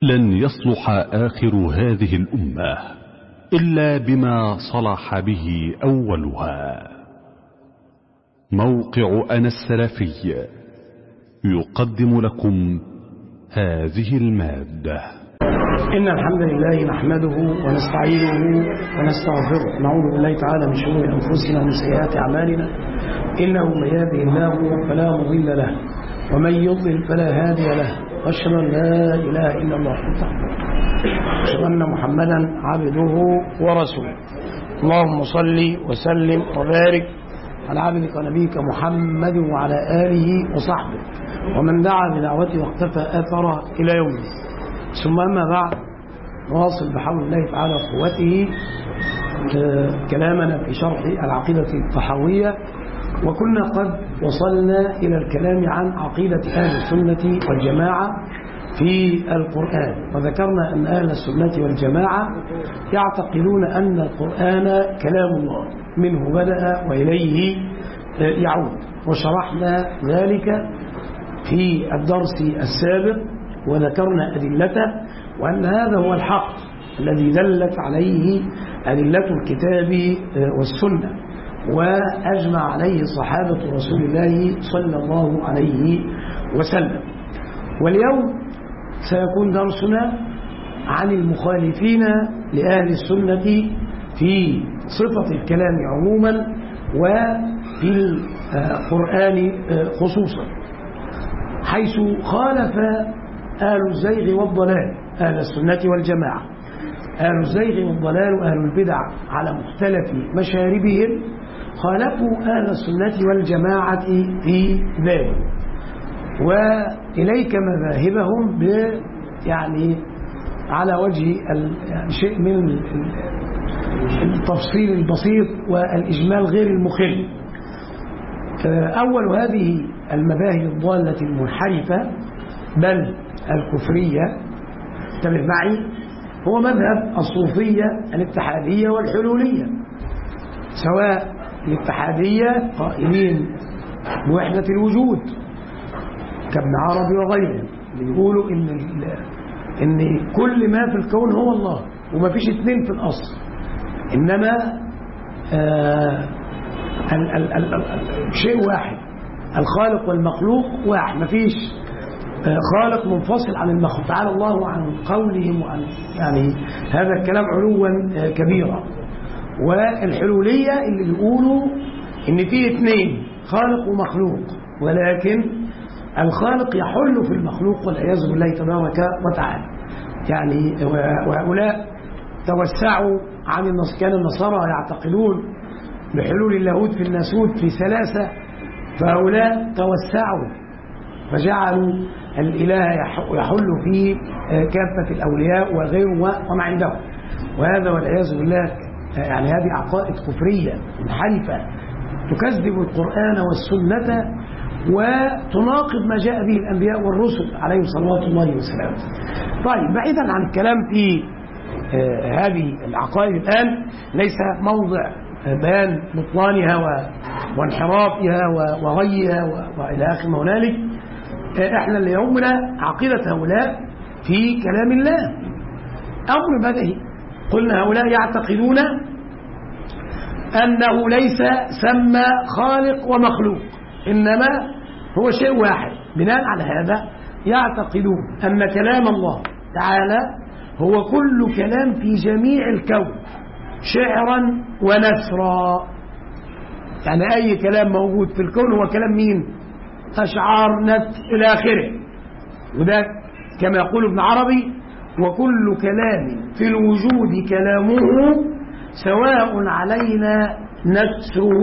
لن يصلح آخر هذه الأمة إلا بما صلح به أولها. موقع أنا السلفي يقدم لكم هذه المادة. إن الحمد لله نحمده ونستعينه ونستغفره، نعوذ بالله تعالى من شرور أنفسنا ومن سيئات أعمالنا، إنه من يهده الله فلا مضل له ومن يضلل فلا هادي له، وأشهد أن لا إله إلا الله وحده، وأشهد أن محمدا عبده ورسوله. اللهم صل وسلم وبارك على عبدك ونبيك محمد وعلى آله وصحبه ومن دعا بدعوته واقتفى آثره إلى يوم الدين. ثم أما بعد، نواصل بحول الله تعالى وقوته كلامنا في شرح العقيدة الطحاوية، وكنا قد وصلنا إلى الكلام عن عقيدة أهل السنة والجماعة في القرآن، وذكرنا أن أهل السنة والجماعة يعتقدون أن القرآن كلام الله منه بدأ وإليه يعود، وشرحنا ذلك في الدرس السابق وذكرنا أدلته، وأن هذا هو الحق الذي دلت عليه أدلة الكتاب والسنة وأجمع عليه صحابة رسول الله صلى الله عليه وسلم. واليوم سيكون درسنا عن المخالفين لأهل السنة في صفة الكلام عموما وفي القرآن خصوصا، حيث خالف أهل الزيغ والضلال أهل السنة والجماعة. أهل الزيغ والضلال وأهل البدع على مختلف مشاربهم خالفوا أهل السنة والجماعة في ذلك، وإليك مذاهبهم يعني على وجه شيء من التفصيل البسيط والإجمال غير المخل. أول هذه المذاهب الضالة المنحرفة بل الكفرية، انتبه معي، هو مذهب الصوفية الاتحادية والحلولية. سواء الاتحادية قائلين بوحدة الوجود كابن عربي وغيرهم، بيقولوا إن كل ما في الكون هو الله وما فيش اثنين في الأصل، إنما شيء واحد، الخالق والمخلوق واحد، ما فيش خالق منفصل عن المخلوق. تعالى الله عن قولهم وعن يعني هذا الكلام علوا كبيرا. والحلولية اللي بيقولوا إن في اثنين، خالق ومخلوق، ولكن الخالق يحل في المخلوق والعياذ بالله تبارك وتعالى. يعني وهؤلاء توسعوا عن كان النصارى يعتقدون بحلول اللاهوت في الناسوت في ثلاثة، فهؤلاء توسعوا فجعلوا الإله يحل في كافة الأولياء وغيره وما عندهم، وهذا والعياذ بالله يعني هذه عقائد كفرية منحرفة تكذب القرآن والسنة وتناقض ما جاء به الأنبياء والرسل عليهم صلوات الله وسلامه. طيب، بعيدا عن الكلام في هذه العقائد الآن، ليس موضع بيان بطلانها وانحرافها وغيها وإلى آخر ما هنالك. احنا اللي يهمنا عقيدة هؤلاء في كلام الله. أمر بديهي، قلنا هؤلاء يعتقدون أنه ليس سمى خالق ومخلوق، إنما هو شيء واحد. بناء على هذا يعتقدون أن كلام الله تعالى هو كل كلام في جميع الكون شعرا ونثرا، يعني أي كلام موجود في الكون هو كلام مين؟ أشعار، نثر إلى آخره. وده كما يقول ابن عربي: وكل كلام في الوجود كلامه سواء علينا نثره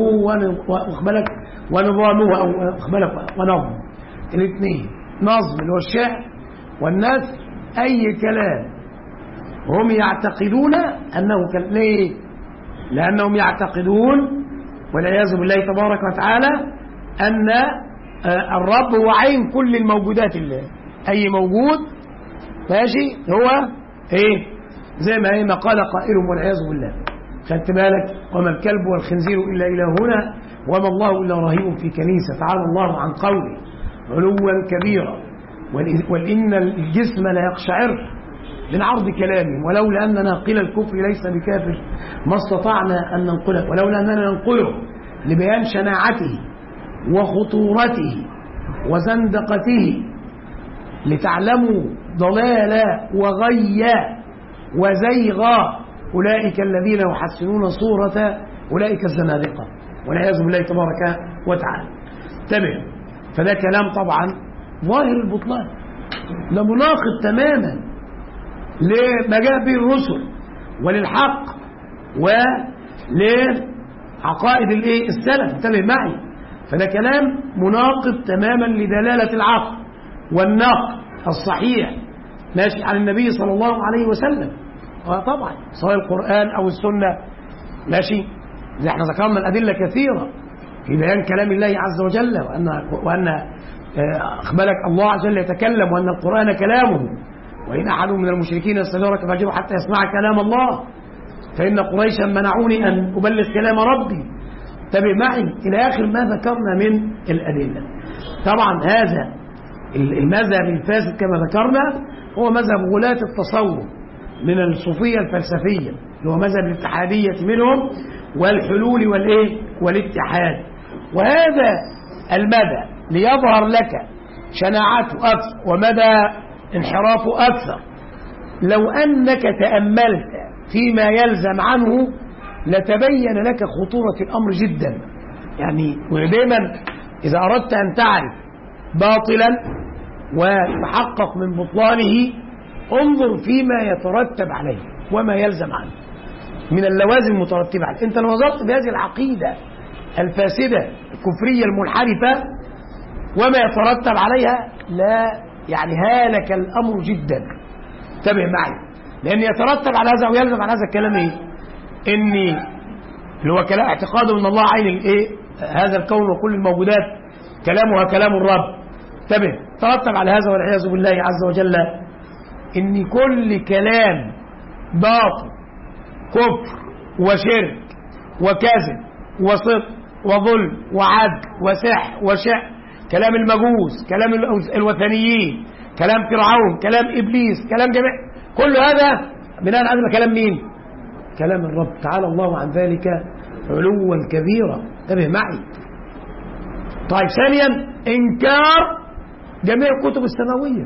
ونظامه أو ونظم. الاثنين، نظم اللي هو الشعر والنثر، أي كلام هم يعتقدون أنه كلام. ليه؟ لأنهم يعتقدون والعياذ بالله تبارك وتعالى أن الرب هو عين كل الموجودات. الله أي موجود ماشي هو إيه؟ زي ما قال قائلهم والعياذ بالله. خدت بالك؟ وما الكلب والخنزير إلا إلهنا وما الله إلا رهيب في كنيسة. تعالى الله عن قوله علوا كبيرا وإن الجسم لا يقشعر من عرض كلامهم. ولولا أن ناقل الكفر ليس بكافر ما استطعنا أن ننقله، ولولا أننا ننقله لبيان شناعته وخطورته وزندقته لتعلموا ضلال وغي وزيغ أولئك الذين يحسنون صورة أولئك الزنادقة والعياذ بالله تبارك وتعالى. انتبه، فده كلام طبعا ظاهر البطلان، ده مناقض تماما لما جاء به الرسل وللحق ولعقائد السلف. انتبه معي، فده كلام مناقض تماما لدلالة العقل والنقل الصحيح ماشي عن النبي صلى الله عليه وسلم. طبعا سواء القرآن أو السنة ماشي، زي احنا ذكرنا الأدلة كثيرة في بيان كلام الله عز وجل، وأن أخبرك الله عز وجل يتكلم وأن القرآن كلامه، وإن أحد من المشركين يستجارك فأجره حتى يسمع كلام الله، فإن قريشا منعوني أن أبلغ كلام ربي. تابع معي إلى آخر ما ذكرنا من الأدلة. طبعا هذا المذهب الفاسد كما ذكرنا هو مذهب غلاة التصوف من الصوفية الفلسفية، اللي هو مذهب الاتحادية منهم والحلول والاتحاد. وهذا المذهب ليظهر لك شناعته أكثر ومدى انحرافه أكثر، لو أنك تأملت فيما يلزم عنه لتبين لك خطورة الأمر جدا. يعني ودائما إذا أردت أن تعرف باطلا وتحقق من بطلانه انظر فيما يترتب عليه وما يلزم عنه من اللوازم المترتبة عليه. أنت لو نظرت بهذه العقيدة الفاسدة الكفرية المنحرفة وما يترتب عليها لا يعني هالك الأمر جدا. انتبه معي، لأن يترتب على هذا ويلزم على هذا الكلام إني اللي هو كلام اعتقاده ان الله عين هذا الكون وكل الموجودات كلامها كلام الرب. انتبه، ترتب على هذا والعياذ بالله عز وجل ان كل كلام باطل كفر وشرك وكذب وصدق وظلم وعدل وسحر وشع، كلام المجوس، كلام الوثنيين، كلام فرعون، كلام ابليس، كلام جميع، كل هذا بناء على كلام مين؟ كلام الرب تعالى الله عن ذلك علوا كبيرا. انتبه معي. طيب ثانيا انكار جميع الكتب السماويه.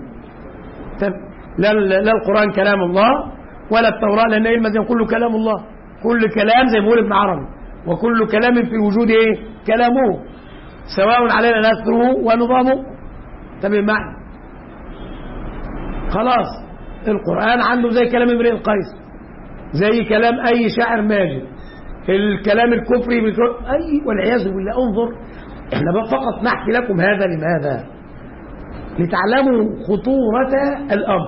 لا القرآن كلام الله ولا التوراة، لان المزيان كله كلام الله، كل كلام زي ما بيقول ابن عربي وكل كلام في الوجود كلامه سواء علينا نثره ونظامه. انتبه معي. خلاص القرآن عنده زي كلام امرئ القيس، زي كلام أي شاعر ماجد، الكلام الكفري والعياذ بالله. انظر، احنا فقط نحكي لكم هذا لماذا؟ لتعلموا خطورة الأمر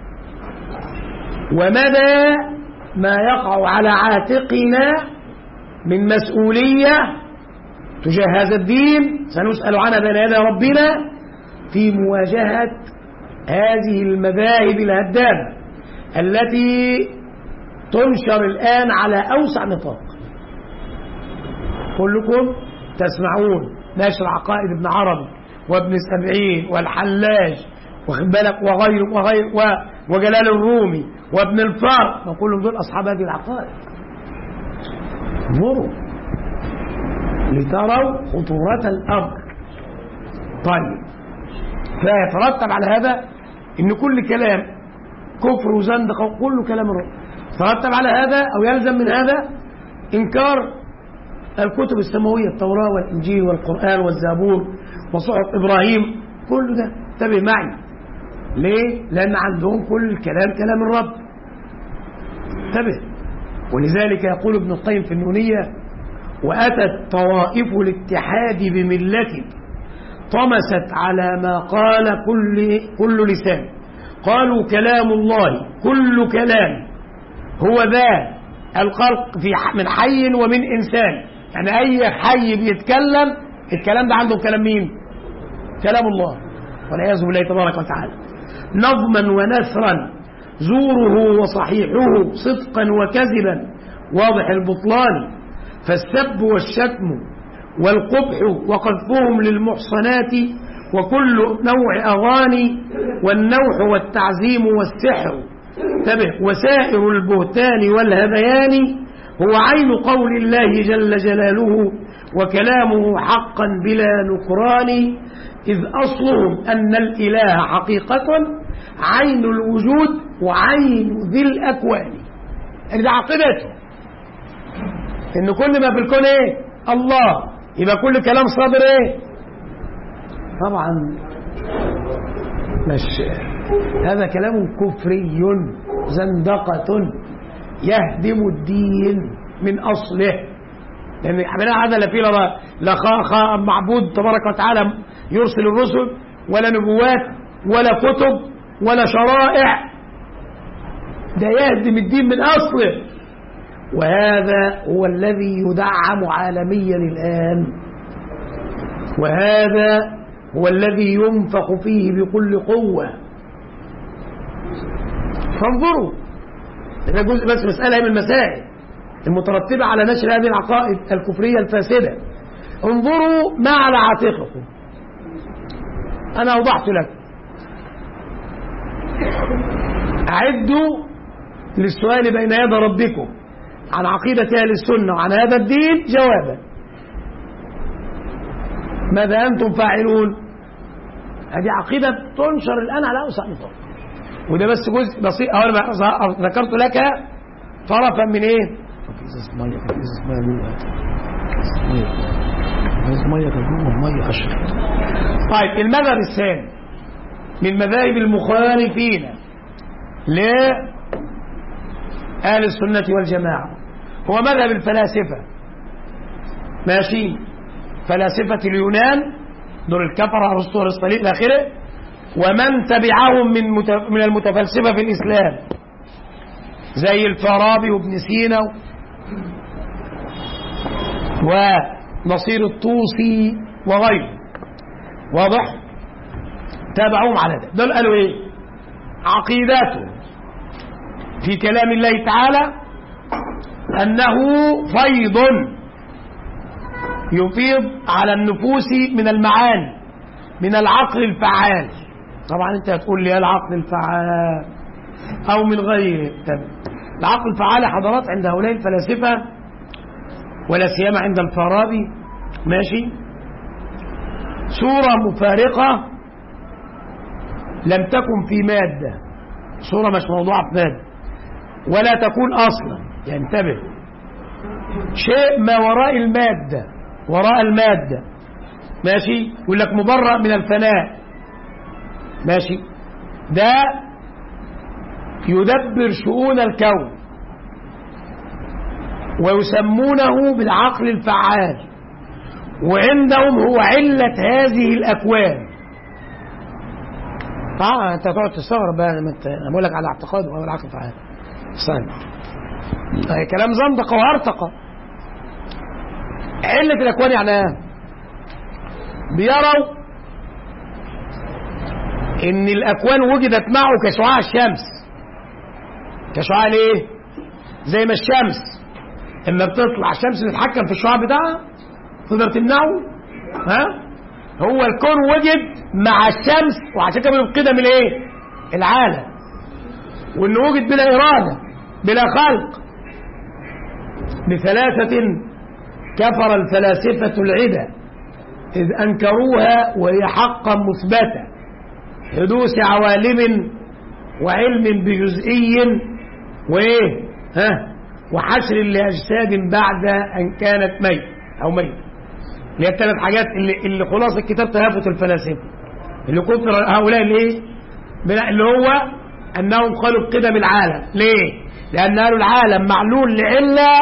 ومدى ما يقع على عاتقنا من مسؤولية تجاه هذا الدين سنسأل عنها بين يدي ربنا في مواجهة هذه المذاهب الهدامة التي تنشر الآن على أوسع نطاق. كلكم تسمعون نشر عقائد ابن عربي وابن سبعين والحلاج وغير وجلال الرومي وابن الفار، وكلهم دول أصحاب هذه العقائد. انظروا لتروا خطورة الأمر. طيب، فيترتب على هذا إن كل كلام كفر وزندقة وكل كلام الرب. ترتب على هذا أو يلزم من هذا إنكار الكتب السماوية، التوراة والإنجيل والقرآن والزبور وصحف إبراهيم، كل ده. انتبه معي. ليه؟ لأن عندهم كل الكلام كلام الرب. انتبه. ولذلك يقول ابن القيم في النونية: وأتت طوائف الاتحاد بملة طمست على ما قال كل لسان، قالوا كلام الله كل كلام هو ذا الخلق من حي ومن إنسان. يعني أي حي بيتكلم الكلام ده عنده كلام مين؟ كلام الله والعياذ بالله تبارك وتعالى. نظما ونثرا زوره وصحيحه صدقا وكذبا واضح البطلان، فالسب والشتم والقبح وقذفهم للمحصنات وكل نوع أغاني والنوح والتعزيم والسحر انتبه. وسائر البهتان والهذيان هو عين قول الله جل جلاله وكلامه حقا بلا نكران، إذ أصلهم أن الإله حقيقة عين الوجود وعين ذي الأكوان. يعني ده عقيدته إن كل ما في الكون إيه؟ الله، يبقى كل كلام صادر إيه؟ طبعا مش هذا كلام كفري زندقة يهدم الدين من أصله، لأن حبنا هذا لا فيه لا معبود تبارك وتعالى يرسل الرسل ولا نبوات ولا كتب ولا شرائع، ده يهدم الدين من أصله. وهذا هو الذي يدعم عالميا الآن، وهذا هو الذي ينفخ فيه بكل قوة. فانظروا، ده جزء بس مسألة من المسائل المترتبة على نشر هذه العقائد الكفرية الفاسدة. انظروا ما على عاتقكم. أنا أوضحت لك، أعدوا للسؤال بين يدي ربكم عن عقيدة أهل السنة وعن هذا الدين جوابا. ماذا أنتم فاعلون؟ هذه عقيدة تنشر الآن على أوسع نطاق، وده بس جزء بسيط. أنا ذكرت لك طرفا من إيه؟ طيب، المذهب الثاني من مذاهب المخالفين لأهل السنة والجماعة هو مذهب الفلاسفة. ماشي، فلاسفة اليونان دول الكفرة أرسطو وأرسطالين إلى آخره، ومن تبعهم من المتفلسفة في الإسلام زي الفارابي وابن سينا ونصير الطوسي وغيره. واضح؟ تابعوهم على ده. دول قالوا ايه؟ عقيدته في كلام الله تعالى أنه فيض يفيض على النفوس من المعاني من العقل الفعال. طبعا انت هتقول لي العقل الفعال او من غيره. العقل الفعال حضارات عند هؤلاء الفلاسفة ولا سيما عند الفارابي، ماشي، صورة مفارقة لم تكن في مادة، صورة مش موضوعة في مادة ولا تكون أصلا. يعني انتبه، شيء ما وراء المادة، وراء المادة، ماشي، يقول لك مبرأ من الفناء، ماشي، ده يدبر شؤون الكون ويسمونه بالعقل الفعال، وعندهم هو علة هذه الأكوان. انت تقعد تستغرب بقى لما انا بقول لك على اعتقاد وهو العقل الفعال. استنى، كلام زندقة وهرطقة. علة الأكوان يعني ايه؟ بيروا ان الأكوان وجدت معه كشعاع الشمس. كشعاع ليه؟ زي ما الشمس اما بتطلع الشمس تتحكم في الشعاع بتاعها تقدر تمنعه. هو الكون وجد مع الشمس، وعشان كده من قدم الايه؟ العالم، وانه وجد بلا إرادة بلا خلق. بثلاثة كفر الفلاسفة العدة إذ أنكروها وهي حقا مثبتة، حدوث عوالم وعلم بجزئي وإيه وحشر لأجساد بعد أن كانت ميت أو ميت. اللي هي الثلاث حاجات اللي خلاص الكتاب تهافت الفلاسفة اللي كفر هؤلاء الايه؟ اللي هو أنهم قالوا بقدم العالم. ليه؟ لأن قالوا العالم معلول لعلة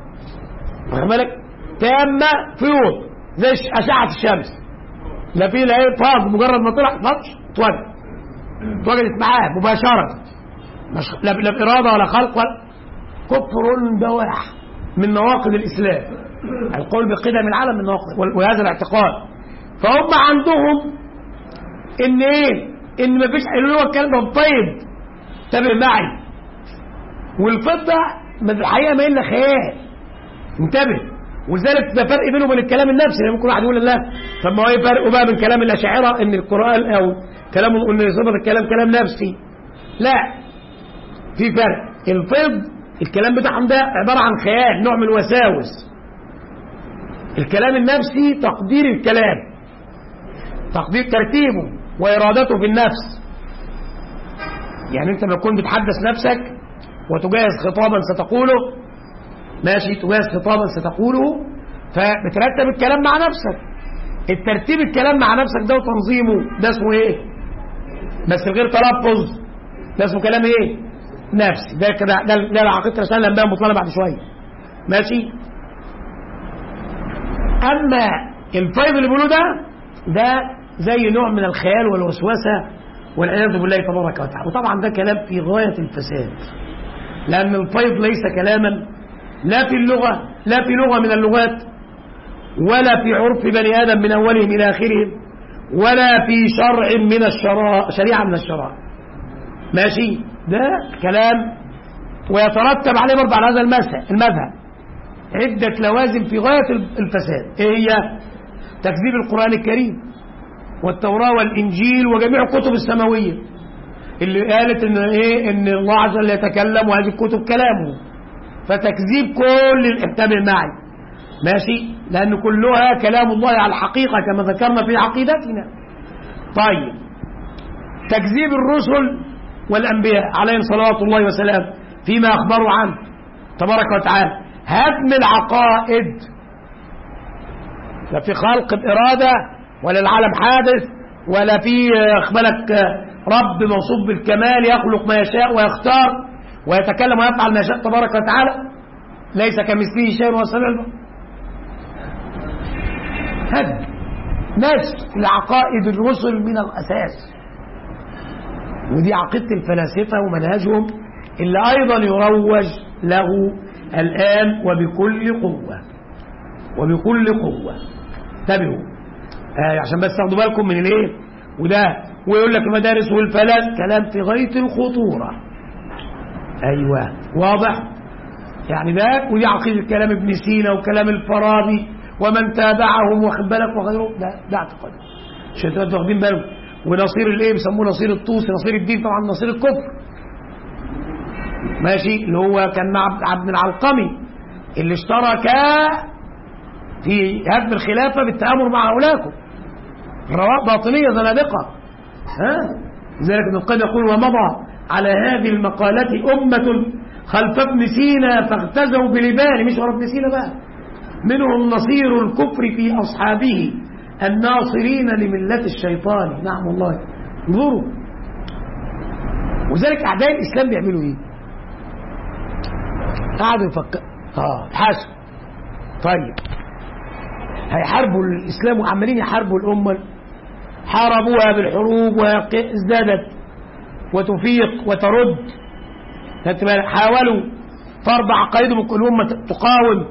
تامة فيوض زي أشعة الشمس، لا فيه لا ايه فاض، مجرد ما طلع اتوجدت معاه مباشرة، لا بإرادة ولا خلق ولا كفر بواح من نواقض الإسلام. القول بقدم العالم من نواقض وهذا الاعتقاد. فهم عندهم ان ايه؟ ان مفيش اللي هو الكلام ده طيب تابع معي، والفضة الحقيقة ما إلا خيال. انتبه، ولذلك ده فرق بينه وبين الكلام النفسي. يعني ممكن واحد يقول لا طب ما هو ايه فرق بقى من كلام الأشاعرة ان القرآن او كلام ان صفة الكلام كلام نفسي؟ لا، في فرق. الفيض الكلام بتاعهم ده عبارة عن خيال، نوع من الوساوس. الكلام النفسي تقدير الكلام، تقدير ترتيبه وإرادته في النفس. يعني أنت لما تكون بتحدث نفسك وتجهز خطابا ستقوله، ماشي، تجهز خطابا ستقوله، فبترتب الكلام مع نفسك. الترتيب الكلام مع نفسك ده وتنظيمه ده اسمه ايه؟ بس غير تلفظ، ده اسمه كلام ايه؟ نفسي. ده كده ده العقيدة رسالة الأنبياء المطلقة بعد شوية، ماشي. أما الفيض اللي بيقولوه ده زي نوع من الخيال والوسوسة والعياذ بالله تبارك وتعالى. وطبعا ده كلام في غاية الفساد، لأن الفيض ليس كلاما لا في اللغة، لا في لغة من اللغات، ولا في عرف بني آدم من أولهم إلى آخرهم، ولا في شرع من شريعة من الشرائع، ماشي. ده كلام ويترتب عليه برضه على هذا المذهب عدة لوازم في غاية الفساد. ايه هي؟ تكذيب القرآن الكريم والتوراة والإنجيل وجميع الكتب السماوية اللي قالت ان الله عز وجل يتكلم وهذه الكتب كلامه، فتكذيب كل انتبه معي، ماشي، لأن كلها كلام الله على الحقيقة كما ذكرنا في عقيدتنا. طيب، تكذيب الرسل والأنبياء عليهم صلوات الله وسلام فيما أخبروا عنه تبارك وتعالى. هدم العقائد، لا في خلق بإرادة ولا العالم حادث ولا في اخبالك رب موصوف بالكمال يخلق ما يشاء ويختار ويتكلم ويفعل ما يشاء تبارك وتعالى، ليس كمثله شيء وهو السميع البصير. هدم نسف لعقائد الرسل من الأساس، ودي عقيدة الفلاسفة ومنهجهم اللي أيضا يروج له الآن وبكل قوة وبكل قوة. انتبهوا عشان بس تاخدوا بالكم من الايه وده. ويقول لك المدارس والفلك كلام في غاية الخطورة. ايوه واضح يعني ده. ودي عقيدة كلام ابن سينا وكلام الفارابي ومن تابعهم واخد بالك وغيره. ده اعتقاد عشان تبقوا واخدين بالكم. ونصير الايه بيسموه نصير الطوسي، نصير الدين طبعا نصير الكفر، ماشي، اللي هو كان مع عبد العلقمي اللي اشترك في هدم الخلافة بالتآمر مع أولاكم باطنية زنادقة. لذلك ابن القيم يقول: ومضى على هذه المقالة أمة خلف ابن سينا فاغتزوا بلبان، مش ورا ابن سينا بقى، منهم نصير الكفر في أصحابه الناصرين لملة الشيطان. نعم والله. انظروا. وذلك أعداء الإسلام بيعملوا إيه؟ قعدوا يفكروا حاسب. طيب هيحاربوا الإسلام وعمالين يحاربوا الأمة، حاربوها بالحروب وازدادت وتفيق وترد، حاولوا فرض عقائدهم كل أمة تقاوم.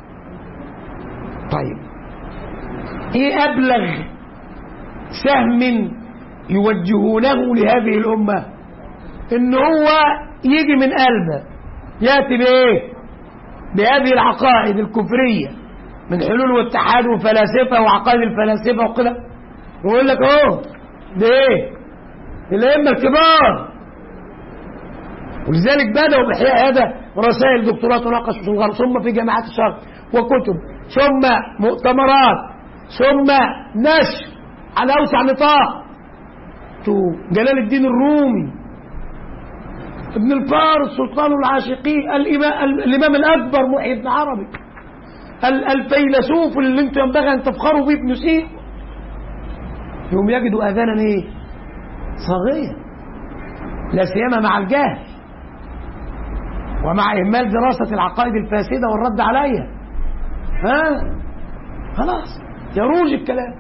طيب ايه أبلغ سهم يوجهونه لهذه الأمة؟ إن هو يجي من قلبه يأتي بإيه؟ بهذه العقائد الكفرية من حلول واتحاد وفلاسفة وعقائد الفلاسفة وكده، ويقول لك ده ايه؟ الأئمة الكبار. ولذلك بدأوا بإحياء هذا رسائل دكتوراه تناقش في الغرب، ثم في جامعات الشرق وكتب، ثم مؤتمرات، ثم نشر على أوسع نطاق. جلال الدين الرومي، ابن الفارس سلطان العاشقين، الإمام الأكبر محي بن عربي، الفيلسوف اللي انتم ينبغي أن تفخروا به ابن سينا، يوم يجدوا آذانا ايه؟ صاغية، لا سيما مع الجهل ومع إهمال دراسة العقائد الفاسدة والرد عليها. خلاص يروج الكلام.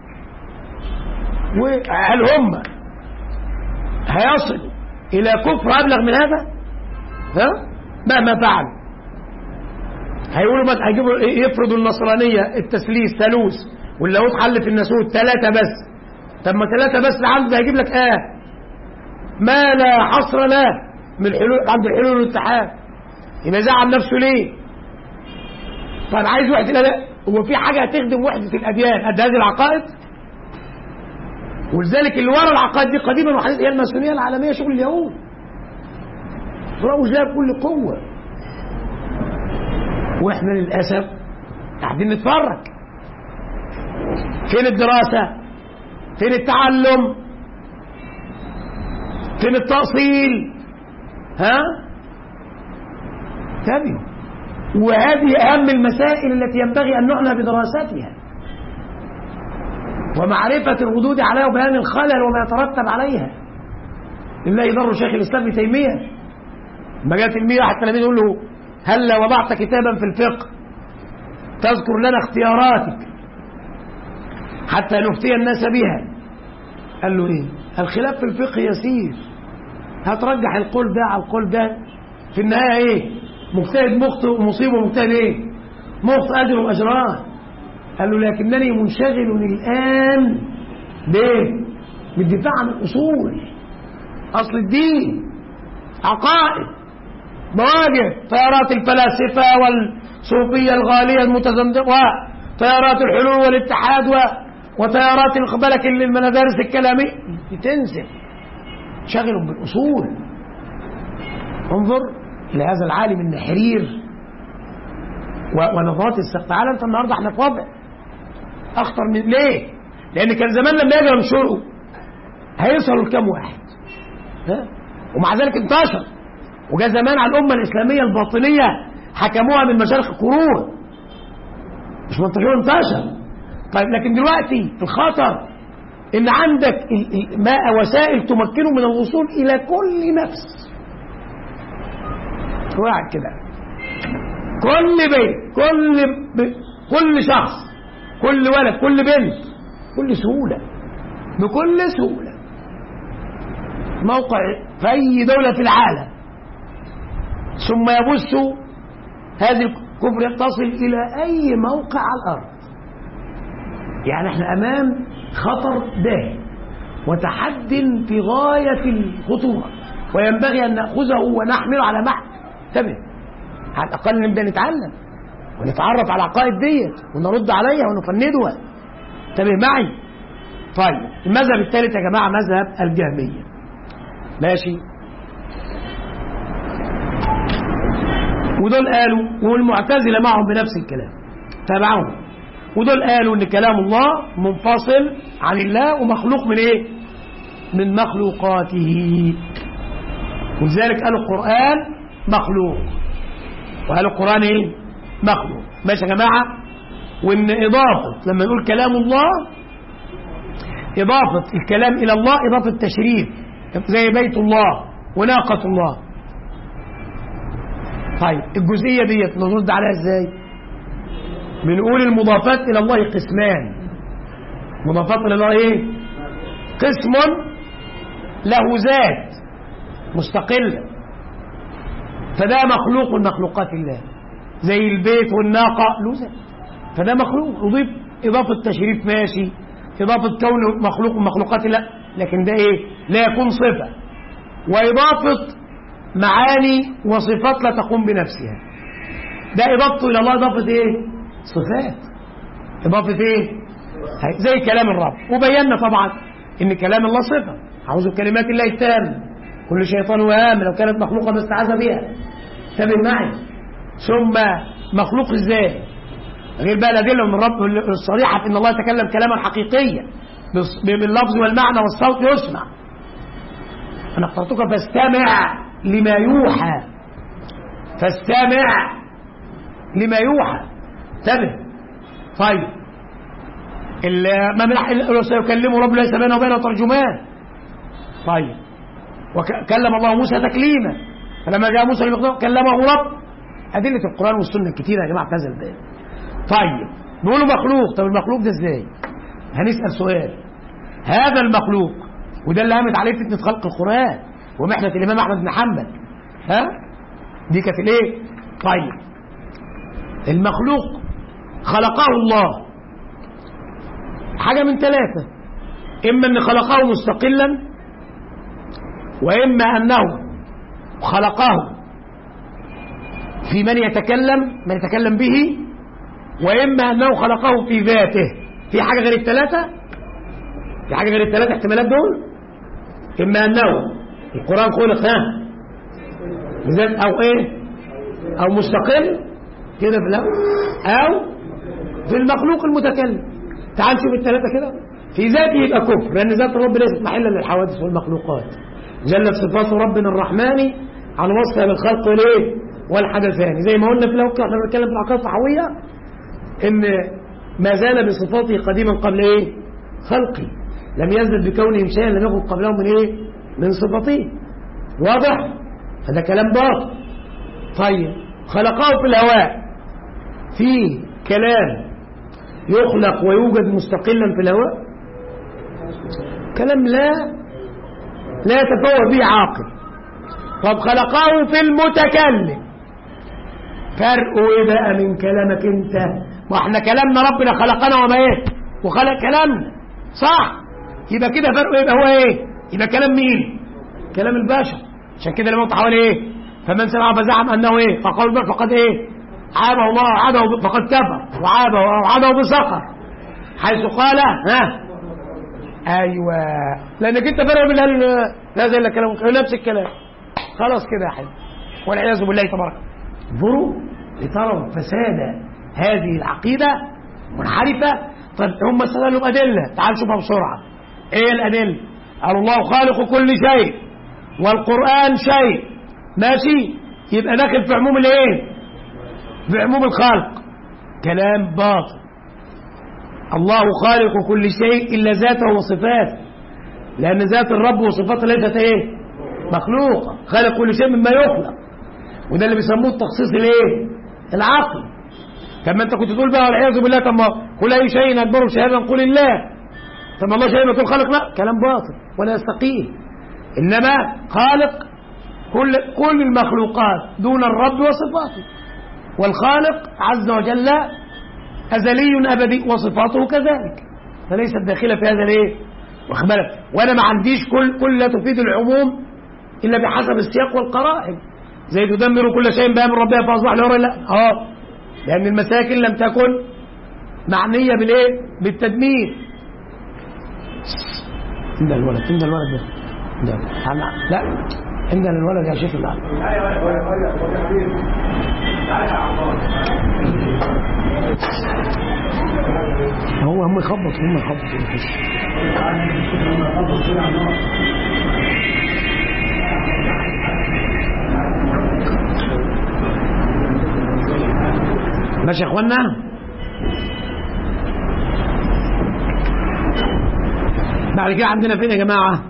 وهل هم هيصلوا إلى كفر أبلغ من هذا؟ مهما فعلوا هيقولوا مثلا هيجيبوا يفرضوا النصرانية التثليث ثالوث واللاهوت حل في الناسوت 3 بس. طب ما 3 بس عنده هيجيب لك ما لا حصر له من الحلول عند الحلول والاتحاد. يبقى زعل نفسه ليه؟ طب عايز وحدة الأديان، هو في حاجة هتخدم وحدة الأديان قد هذه العقائد؟ ولذلك اللي ورا العقائد دي قديما وحديثا هي الماسونية العالمية، شغل اليهود. ضربوا جلاب بكل قوة، واحنا للأسف قاعدين نتفرج. فين الدراسة؟ فين التعلم؟ فين التأصيل؟ ها؟ تابعوا. وهذه أهم المسائل التي ينبغي أن نعنى بدراستها ومعرفة الردود عليها وبيان الخلل وما يترتب عليها. لله يضر شيخ الإسلام ابن تيمية لما جاء تلميذ واحد تلاميذ يقول له هل وضعت كتابا في الفقه تذكر لنا اختياراتك حتى نفتي الناس بها؟ قال له ايه؟ الخلاف في الفقه يسير، هترجح القول ده على القول ده، في النهايه ايه؟ مجتهد مخطئ ومصيب ومجتهد ايه؟ مخطئ اجر واجران. قال له لكنني منشغل الان بايه؟ بالدفاع عن الاصول، اصل الدين، عقائد، مواجه تيارات الفلاسفه والصوفيه الغاليه المتزندقه وتيارات الحلول والاتحاد وتيارات الخبلك للمدارس الكلاميه تنزل، شغلوا بالاصول. انظر الى هذا العالم النحرير ونظرات السقف. تعالى انت النهارده احنا في وضع اخطر من ليه؟ لان كان زمان لما يجي ينشروا هيوصلوا لكام واحد، ها؟ ومع ذلك انتشر، وجاء زمان على الامه الاسلاميه الباطنيه حكموها من مشارق القرون، مش منتشر، انتشر. طيب لكن دلوقتي الخطر ان عندك وسائل تمكنه من الوصول الى كل نفس، واحد كده، كل بيت، كل شخص، كل ولد، كل بنت، بكل سهوله، بكل سهوله. موقع في اي دوله في العالم، ثم يبث هذه الكفر تصل الى اي موقع على الارض. يعني احنا امام خطر داهم وتحد في غايه الخطوره، وينبغي ان ناخذه ونحمله على محمل. انتبه، على الاقل نبدا نتعلم ونتعرف على العقائد ديت ونرد عليها ونفندها. انتبه معي. طيب المذهب الثالث يا جماعه مذهب الجهميه. ماشي، ودول قالوا، والمعتزله معهم بنفس الكلام تابعهم، ودول قالوا ان كلام الله منفصل عن الله ومخلوق من ايه؟ من مخلوقاته. ولذلك قالوا القرآن مخلوق، وقالوا القرآن ايه؟ مخلوق. ماشي يا جماعة. وان اضافة لما نقول كلام الله، اضافة الكلام الى الله اضافة تشريف، زي بيت الله وناقة الله. طيب الجزئية ديت نرد عليها ازاي؟ بنقول المضافات الى الله قسمان. مضافات الى الله ايه؟ قسم له ذات مستقلة، فده مخلوق من مخلوقات الله، زي البيت والناقة له ذات، فده مخلوق نضيف إضافة تشريف. ماشي، إضافة كونه مخلوق من مخلوقات الله، لكن ده إيه؟ لا يكون صفة، وإضافة معاني وصفات لا تقوم بنفسها. ده إضافته إلى الله إضافة إيه؟ صفات، إضافة إيه؟ زي كلام الرب. وبينا طبعا إن كلام الله صفة، أعوذ بكلمات الله التامة كل شيطان وهام، لو كانت مخلوقة ما استعاذ بها. انتبه معي. ثم مخلوق ازاي؟ غير بقى الأدلة من الرب الصريحة في إن الله يتكلم كلاما حقيقيا باللفظ والمعنى والصوت يسمع. أنا اخترتك فاستمع لما يوحى، فاستمع لما يوحى. انتبه. طيب ما سيكلمه رب ليس بينه وبينه ترجمان. طيب وكلم الله موسى تكليما، فلما جاء موسى لمقدار كلمه رب. أدلة القرآن والسنة كتيرة يا جماعة في هذا الباب. طيب بيقولوا مخلوق، طب المخلوق ده ازاي؟ هنسأل سؤال. هذا المخلوق، وده اللي قامت عليه فتنة خلق القرآن ومحنة الإمام أحمد بن حنبل، ها؟ دي كانت الايه؟ طيب المخلوق خلقه الله حاجة من ثلاثة، إما أن خلقه مستقلا، وإما أنه خلقه في من يتكلم به، وإما أنه خلقه في ذاته. في حاجة غير الثلاثة؟ في حاجة غير الثلاثة احتمالات دول؟ إما أنه القرآن خلق بذات أو إيه أو مستقل كده في الأول أو في المخلوق المتكلم. تعال نشوف الثلاثة كده. في ذاته يبقى كفر لأن ذات الرب ليست محلا للحوادث والمخلوقات. جلت صفات ربنا الرحمن عن وصفها بالخلق والإيه والحدثان. زي ما قلنا في الأول احنا بنتكلم في العقائد الصحوية إن ما زال بصفاته قديما قبل إيه خلقي، لم يزل بكونهم شيئا لم يكن قبلهم من إيه من صفاته. واضح؟ هذا كلام باطل. طيب خلقه في الهواء، في كلام يخلق ويوجد مستقلا في الهواء؟ كلام لا يتفوه به عاقل. طب خلقه في المتكلم، فرقه ايه بقى من كلامك انت؟ ما احنا كلامنا ربنا خلقنا وما ايه وخلق كلامنا صح، يبقى كده فرقه يبقى هو ايه؟ يبقى كلام مين؟ كلام البشر. عشان كده لما حوالي ايه فمن سمع فزعم انه ايه فقال بقى فقد ايه عابه الله وعاده فقد كفر وعاده بسخر حيث قال ها ايوه لانك انت فرق من لا زي الكلام نفس الكلام خلاص كده يا حبيبي والعياذ بالله تبارك. انظروا لتروا فساد هذه العقيده منحرفه. طب هم استدلوا بادله، تعال نشوفها بسرعه. ايه الادله؟ قال الله خالق كل شيء والقران شيء، ماشي، يبقى داخل في عموم الايه في عموم الخلق. كلام باطل. الله خالق كل شيء الا ذاته وصفاته، لان ذات الرب وصفاته ليست ايه مخلوقه. خالق كل شيء مما يخلق، وده اللي بيسموه التخصيص الايه العقل. طب ما انت كنت تقول بقى والعياذ بالله طب ما قل اي شيء اكبر شهاده قل الله، طب ما الله شيء ما تقول خالق، لا كلام باطل ولا يستقيم. انما خالق كل المخلوقات دون الرب وصفاته، والخالق عز وجل أزلي أبدي وصفاته كذلك، فليست داخلة في هذا الايه واخد بالك. وانا ما عنديش كل لا تفيد العموم الا بحسب السياق والقرائن، زي تدمر كل شيء بامر ربها فاصبح له لا لان المساكن لم تكن معنيه بالايه بالتدمير. عند الولد ده لا عند الولد يا شيخ الله هم يخبطوا ماشي يا اخوانا. بعد كده عندنا فين يا جماعه؟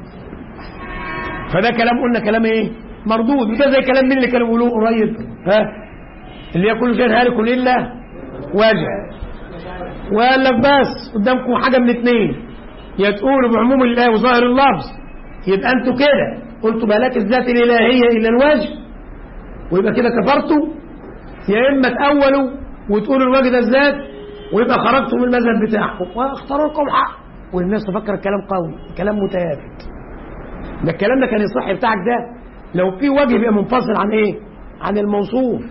فده كلام قلنا كلام ايه مردود، وده زي كلام مين اللي كانوا بيقولوه قريب اللي هي كل شيء هالك الا وجه. وقال لك بس قدامكم حاجه من اثنين، يا تقولوا بعموم الله وظاهر اللفظ يبقى انتوا كده قلتوا بهلاك الذات الالهيه الا الوجه ويبقى كده كفرتوا، يا اما تاولوا وتقولوا الوجه ده الذات ويبقى خرجتوا من المذهب بتاعكم واختاروا لكم حق، والناس تفكر الكلام قوي كلام متهافت. ده الكلام ده كان يصح بتاعك ده لو في وجه بيبقى منفصل عن ايه عن الموصوف،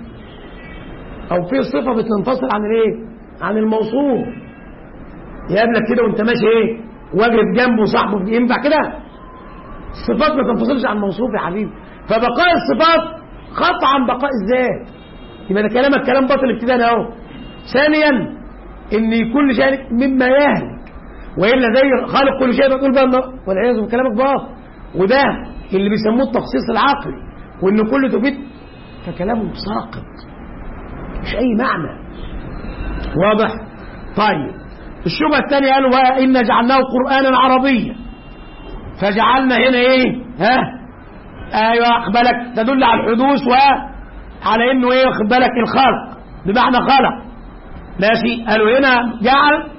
او في صفه بتنفصل عن الايه عن الموصوف. يقابلك كده وانت ماشي ايه وجه بجنبه صاحبه ينفع كده؟ الصفات ما تنفصلش عن الموصوف يا حبيبي. فبقاء الصفات خط عن بقاء الذات، يبقى ده كلامك كلام باطل ابتداء اهو. ثانيا ان كل شيء مما يهلك، والا زي خالق كل شيء بتقول بقى والعياذ بالله كلامك باطل، وده اللي بيسموه التخصيص العقلي، وان كل تفيد فكلامه ساقط مش اي معنى. واضح؟ طيب الشبهه الثانيه قالوا بقى ان جعلناه قرانا عربيا، فجعلنا هنا ايه ايوه واخد بالك تدل على الحدوث وعلى انه ايه واخد بالك الخلق بمعنى خلق، ماشي. قالوا هنا جعل.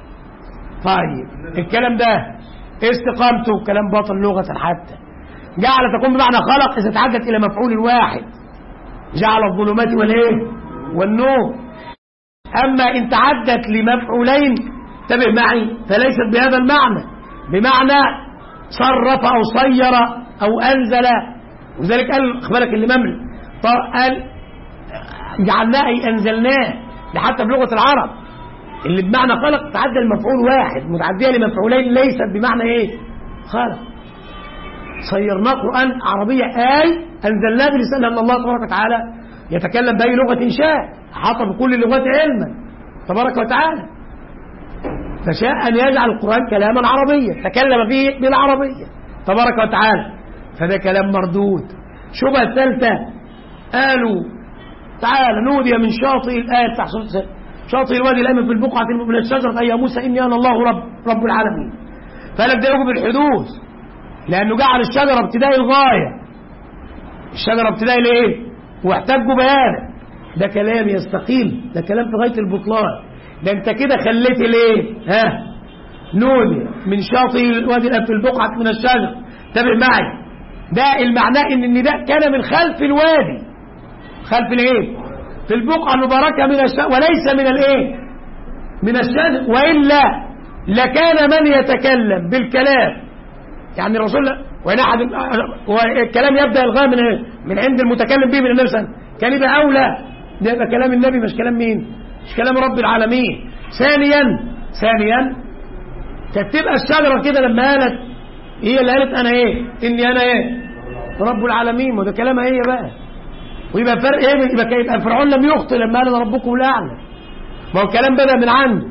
طيب الكلام ده استقامته كلام باطل لغه حتى. جعل تكون بمعنى خلق اذا تعدت الى مفعول واحد، جعل الظلمات والايه والنور. اما ان تعدت لمفعولين انتبه معي فليست بهذا المعنى، بمعنى صرف او صير او انزل. وذلك قال اخبارك اللي ممل قال جعلناه اي انزلناه، حتى بلغه العرب اللي بمعنى خلق تعدى المفعول واحد، متعديه لمفعولين ليست بمعنى ايه خلق. صيرناه قرآن عربية أنزلناه بلسان، لأن الله تبارك وتعالى يتكلم بأي لغة شاء، أحاط بكل اللغات علما تبارك وتعالى، فشاء أن يجعل القرآن كلاما عربيا تكلم فيه بالعربية تبارك وتعالى، فده كلام مردود. شبهة الثالثة قالوا تعالى نودي من شاطئ الآية بتاع شاطئ الوادي الأيمن في البقعة من الشجرة يا موسى إني أنا الله رب العالمين. فقال لك ده يوجب الحدوث، لأنه جعل الشجرة ابتدائي الغاية، الشجرة ابتدائي لإيه؟ واحتجوا بيانا. ده كلام يستقيم، ده كلام في غاية البطلان. ده أنت كده خليت الإيه؟ نودي من شاطئ الوادي الأيمن في البقعة من الشجرة. تابع معي، ده المعنى إن النداء كان من خلف الوادي، خلف الإيه؟ في البقعة المباركة من الشجر، وليس من الإيه؟ من الشجر، وإلا لكان من يتكلم بالكلام يعني الرسول وإن أحد والكلام يبدأ الغاية من عند المتكلم به من النبي صلى الله عليه وسلم، كان يبقى أولى ده يبقى كلام النبي مش كلام مين؟ مش كلام رب العالمين. ثانيا كانت تبقى الشجرة كده لما قالت هي اللي قالت أنا إيه؟ إني أنا إيه؟ رب العالمين، وده كلامها هي بقى. ويبقى فرق إيه؟ يبقى فرعون لم يخطئ لما قال أنا ربكم الأعلى، ما هو الكلام بدأ من عنده.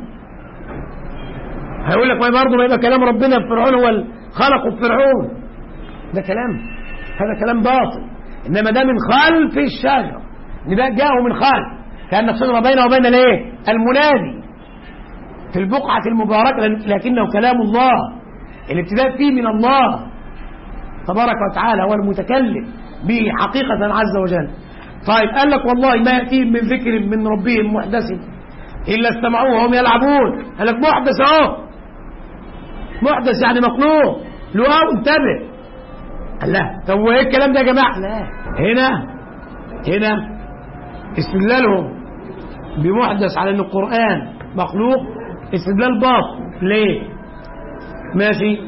هيقول لك ما برضه ما يبقى كلام ربنا فرعون هو خلقه فرعون، ده كلام، هذا كلام باطل. إنما ده من خلف الشجرة، نداء جاءه من خلف، كأن الشجرة بينه وبين الايه؟ المنادي في البقعة المباركة، لكنه كلام الله، الابتداء فيه من الله تبارك وتعالى، هو المتكلم به حقيقة عز وجل. طيب قال لك والله ما يأتيهم من ذكر من ربهم محدث إلا استمعوه وهم يلعبون. قال لك محدث اهو، محدث يعني مخلوق له، انتبه. قال لا طب وايه الكلام ده يا جماعه؟ لا، هنا استدلالهم بمحدث على ان القرآن مخلوق استدلال باطل. ليه؟ ماشي،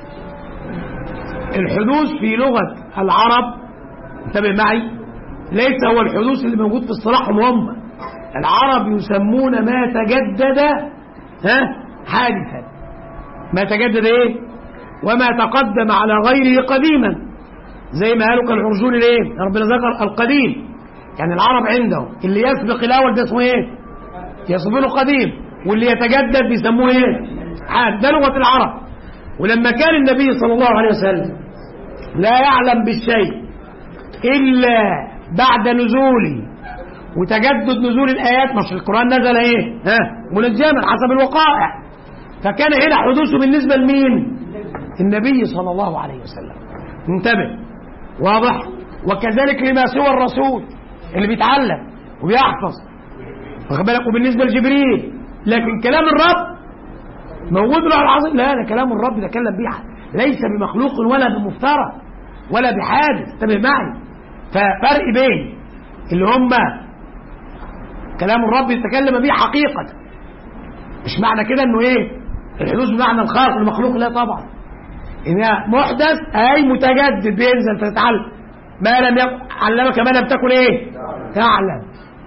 الحدوث في لغة العرب انتبه معي ليس هو الحدوث اللي موجود في اصطلاحهم هم. العرب يسمون ما تجدد حادثا، ما تجدد ايه؟ وما تقدم على غيره قديما، زي ما قالوا كالعرجون الايه؟ ربنا ذكر القديم، يعني العرب عندهم اللي يسبق الاول ده اسمه ايه؟ يسمونه قديم، واللي يتجدد بيسموه ايه؟ حاد. ده لغة العرب. ولما كان النبي صلى الله عليه وسلم لا يعلم بالشيء إلا بعد نزوله وتجدد نزول الآيات، مش القرآن نزل ايه؟ منجما حسب الوقائع، فكان هنا حدوثه بالنسبة لمين؟ النبي صلى الله عليه وسلم. انتبه، واضح؟ وكذلك لما سوى الرسول اللي بيتعلم وبيحفظ، واخد بالك؟ وبالنسبة لجبريل. لكن كلام الرب موجود له العظيم، لا ده كلام الرب ده كلام بيه، ليس بمخلوق ولا بمفترى ولا بحادث. انتبه معي، ففرق بين اللي هم كلام الرب يتكلم به حقيقة، مش معنى كده انه ايه؟ الحدوث بمعنى الخالق المخلوق، لا طبعا. إنها محدث أي متجدد، بينزل تتعلم ما لم علمك ما لم تكن ايه؟ تعلم.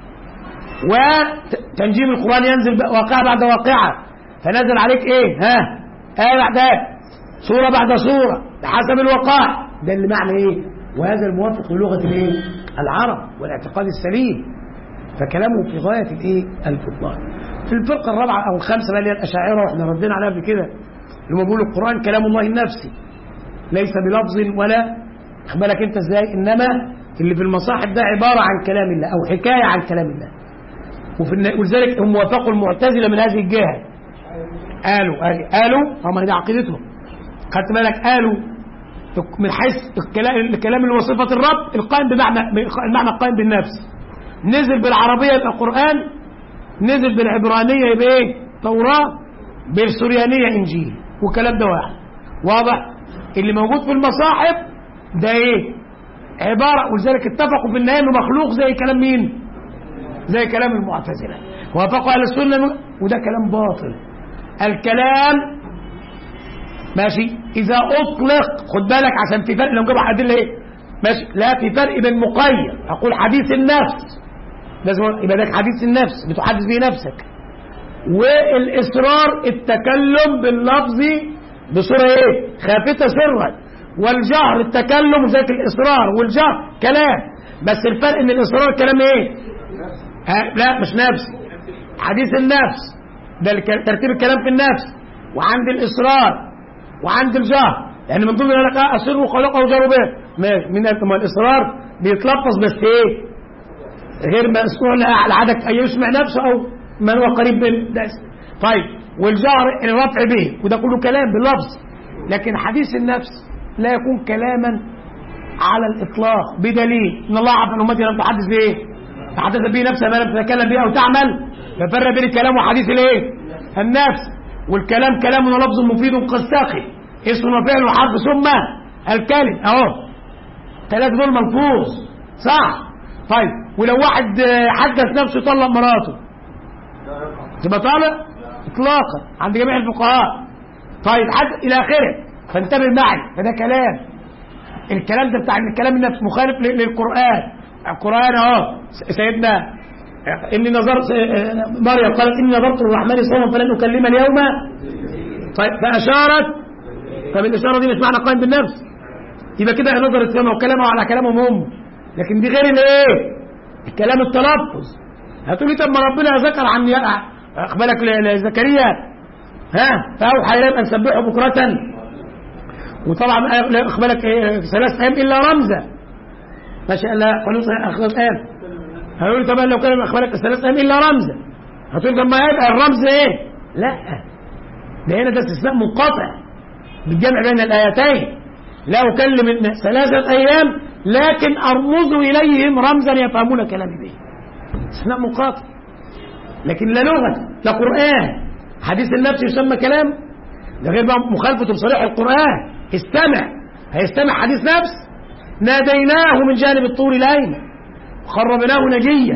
وتنجيم القرآن ينزل واقعة بعد واقعة، فنزل عليك ايه؟ آية بعد آية، سورة بعد سورة بحسب الوقائع. ده اللي معنى ايه؟ وهذا الموافق للغة الايه؟ العرب والاعتقاد السليم. فكلامه في غاية الايه؟ البطلان. في الفرقة الرابعة أو الخامسة بقى اللي هي الأشاعرة، واحنا ردينا عليها قبل كده، اللي بيقولوا القرآن كلام الله النفسي ليس بلفظ ولا، خد بالك أنت إزاي؟ إنما اللي في المصاحف ده عبارة عن كلام الله أو حكاية عن كلام الله. ولذلك هم وافقوا المعتزلة من هذه الجهة، قالوا هم دي عقيدتهم، خدت بالك؟ قالوا من حيث الكلام اللي هو صفة الرب القائم بمعنى المعنى القائم بالنفس، نزل بالعربية يبقى قرآن، نزل بالعبرانية يبقى ايه؟ توراة، بالسريانية إنجيل، والكلام ده واحد. واضح؟ اللي موجود في المصاحف ده ايه؟ عبارة، ولذلك اتفقوا في النهاية انه مخلوق زي كلام مين؟ زي كلام المعتزلة. وافقوا أهل السنة، وده كلام باطل. الكلام ماشي إذا أطلق، خد بالك عشان في فرق، لو نجيب أدلة ايه؟ ماشي، لا في فرق بين مقيد، أقول حديث النفس لازم يبقى ده حديث النفس بتحدث به نفسك، والإصرار التكلم باللفظ بصورة ايه؟ خافتة سرا، والجهر التكلم زي الإصرار، والجهر كلام، بس الفرق ان الإصرار كلام ايه؟ لا مش نفس، حديث النفس ده ترتيب الكلام في النفس، وعند الإصرار وعند الجهر، يعني من ضمن ذلك أسروا خلقه وجروا به ماشي، من الإصرار بيتلفظ بس ايه؟ غير مسموع لعدك أن يسمع نفسه أو من هو قريب من ده. طيب والجهر الرفع به، وده كله كلام باللفظ، لكن حديث النفس لا يكون كلاما على الإطلاق بدليل إن الله عز وجل أمتي لم تحدث به، تحدث به نفسها ما لم تتكلم به أو تعمل، ففرق بين الكلام وحديث الايه؟ النفس. والكلام كلام ولفظ مفيد قد ساقي، اسم وفعل وحرف ثم الكلم اهو، ثلاثة دول ملفوظ صح. طيب ولو واحد حدث نفسه طلق مراته تبقى طالق اطلاقا عند جميع الفقهاء. طيب حد الى اخره، فانتبه معي، فده كلام. الكلام ده بتاع الكلام النفس مخالف للقرآن. القرآن اهو سيدنا اني نظرت مريم قالت اني نظرت للرحمن صوما فلن اكلم اليوم. طيب فاشارت، طب الاشاره دي مش معنى قائم بالنفس، يبقى كده نظرت كلامه وكلامه على كلامهم هم، لكن دي غير الايه؟ الكلام التلفظ. هتقولي طب ما ربنا ذكر عن اخبارك لزكريا فاوحى اليه ان سبحه بكره، وطبعا اخبارك 3 ايام الا رمزا، ما شاء الله قالوا اخذ ايام. هيقول طبعا لو كان اخبارك 3 ايام الا رمزا، هتقول طب ما يبقى الرمز ايه؟ لا، ده هنا ده استثناء منقطع بالجمع بين الايتين. لا اكلم 3 ايام لكن ارمز اليهم رمزا يفهمون كلامي به، استثناء منقطع. لكن لا لغه لا قران. حديث النفس يسمى كلام، ده غير بقى مخالفه بصريح القران. هيستمع حديث نفس، ناديناه من جانب الطور الايمن وخربناه نجيا،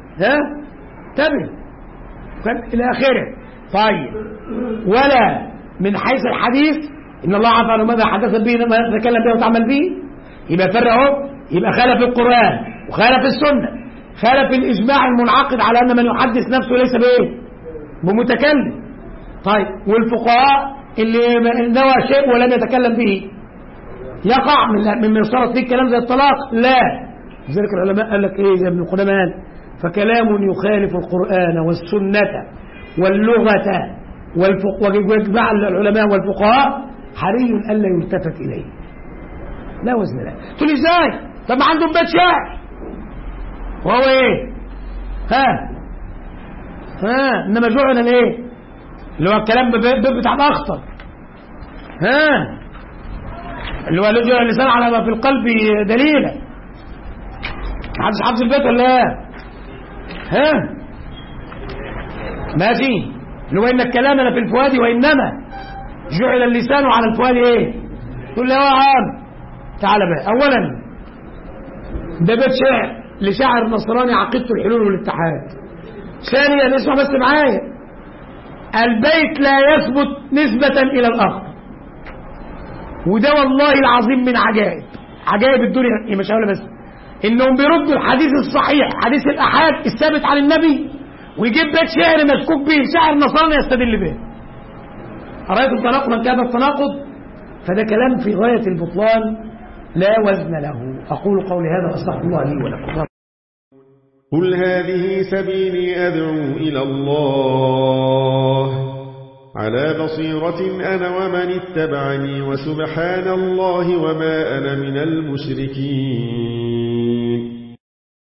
انتبه الى اخره. طيب ولا من حيث الحديث ان الله عز وجل ماذا حدث به ما تتكلم به وتعمل به، يبقى فرق اهو، يبقى خالف القرآن وخالف السنة، خالف الإجماع المنعقد على أن من يحدث نفسه ليس بإيه؟ بمتكلم. طيب والفقهاء اللي نوى شيء ولم يتكلم به يقع من صارت فيه الكلام زي الطلاق؟ لا. لذلك العلماء قال لك ايه زي ابن قدامى قال فكلام يخالف القرآن والسنة واللغة وإجماع العلماء والفقهاء حري ألا يلتفت إليه، لا وزن له. تقول ازاي؟ طب ما عندهم بيت شعر وهو ايه؟ انما جعل الايه؟ اللي هو الكلام بتاع الاخطر، اللي هو جعل اللسان على ما في القلب دليلا. محدش حافظ البيت ولا ايه؟ ماشي. اللي هو ان الكلام انا في الفؤاد وانما جعل اللسان على الفؤاد ايه؟ تقول لي يا عم تعال بقى. اولا ده بيت شعر لشاعر نصراني عقيدته الحلول والاتحاد. ثانيا اسمع بس معايا، البيت لا يثبت نسبة الى الاخر، وده والله العظيم من عجائب الدنيا مش هقول بس انهم بيردوا الحديث الصحيح حديث الاحاد الثابت عن النبي، ويجيب بيت شعر مسكوك به شاعر نصراني يستدل به. أرأيتم تناقضا كهذا التناقض؟ فده كلام في غاية البطلان لا وزن له. أقول قولي هذا وأستغفر الله لي ولكم. قل هذه سبيلي أدعو إلى الله على بصيرة أنا ومن اتبعني وسبحان الله وما أنا من المشركين.